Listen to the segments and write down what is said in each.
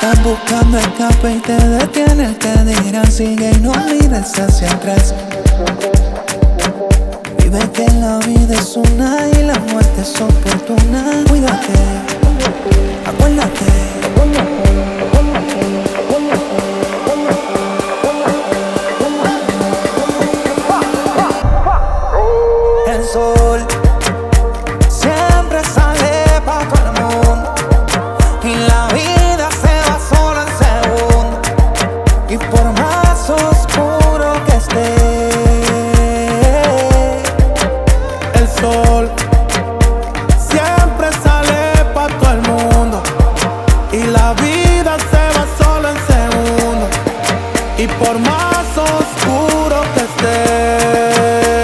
Estás buscando escape y te detienes, te dirán sigue y no mires hacia atrás. Vive que la vida es una y la muerte es oportuna. Cuídate, acuérdate. El sol siempre sale pa' todo el mundo y la vida se va solo en segundos. Y por más oscuro que esté, el sol siempre sale pa' todo el mundo y la vida se va solo en segundos. Y por más oscuro que esté,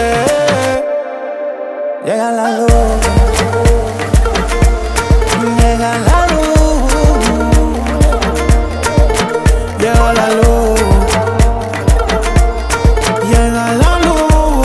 llega la luz, llega la luz, llega la luz, llega la luz.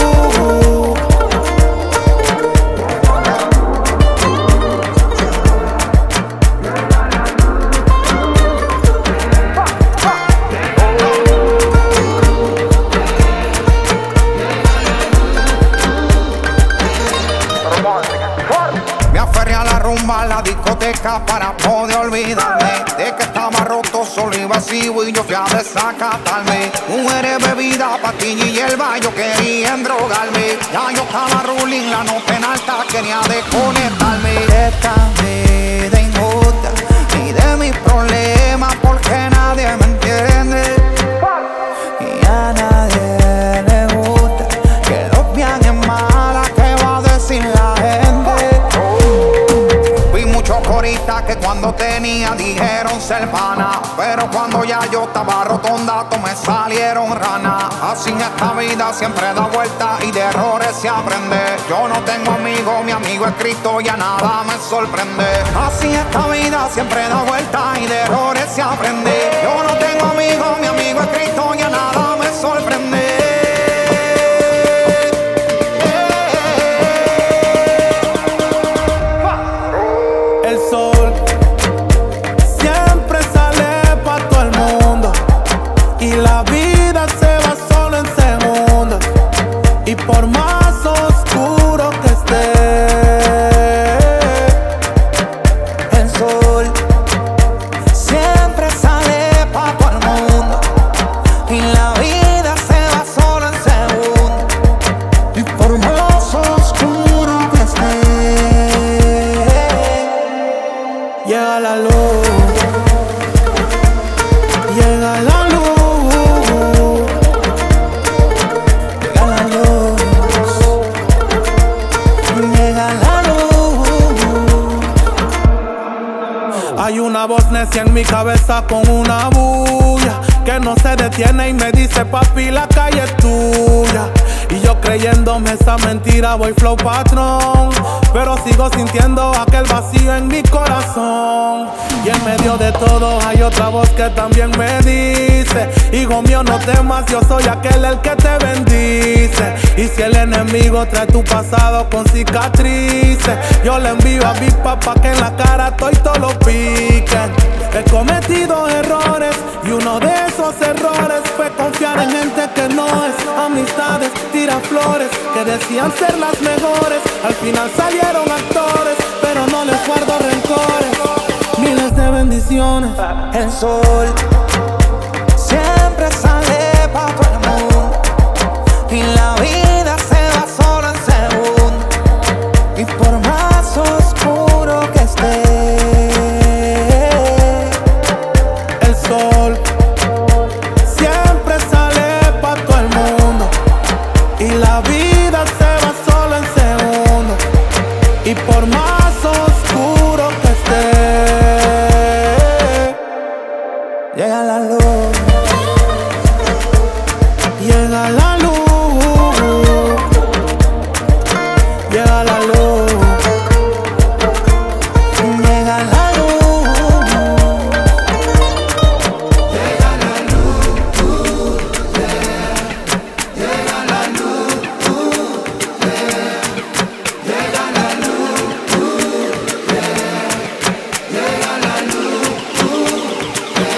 Me aferré a la rumba, a la discoteca para poder olvidarme de que estaba roto, solo y vacío y yo fui a desacatarme. Mujeres, bebida, pastilla y hierba, yo quería endrogarme. Ya yo estaba ruling, la nota en alta, quería desconectarme de esta vida injusta y de mis problemas porque nadie me entiende. Y a nadie le gusta que los viajes malas que va a decir la gente. Vi muchos coristas que cuando tenía dijeron ser pana, pero cuando ya yo estaba rotondato me salieron ranas. Así en esta vida siempre da vuelta y de errores se aprende. Yo no tengo amigos, mi amigo es Cristo, ya nada me sorprende. Así en esta vida siempre da vuelta y de errores se aprende. Yo no tengo amigos, mi amigo es Cristo, ya nada me sorprende. El sol siempre sale pa' todo el mundo y la vida se va solo en segundos. Y por más oscuro que esté, el sol siempre sale pa' todo el mundo y la vida se va solo en segundos. Y por más oscuro que esté, llega la luz, llega la luz, llega la luz, llega la luz. Hay una voz necia en mi cabeza con una bulla que no se detiene y me dice papi la calle es tuya. Y yo creyéndome esa mentira voy flow patrón, pero sigo sintiendo aquel vacío en mi corazón. Y en medio de todo hay otra voz que también me dice: hijo mío no temas, yo soy aquel el que te bendice. Y si el enemigo trae tu pasado con cicatrices, yo le envío a mi papá que en la cara todos lo piquen. He cometido errores y uno de esos errores fue confiar en gente que no es. Amistades, flores que decían ser las mejores, al final salieron actores, pero no les guardo rencores. Miles de bendiciones. El sol siempre sale pa' todo el mundo y la vida se va solo en segundos. Y por más oscuro que esté, el sol siempre sale pa' todo el mundo y la vida se va solo en segundos. Y por más oscuro que esté, llega la luz, llega la luz, llega la luz, llega la luz, llega la luz, llega la luz, llega la luz, llega la luz.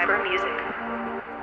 Cyber Music.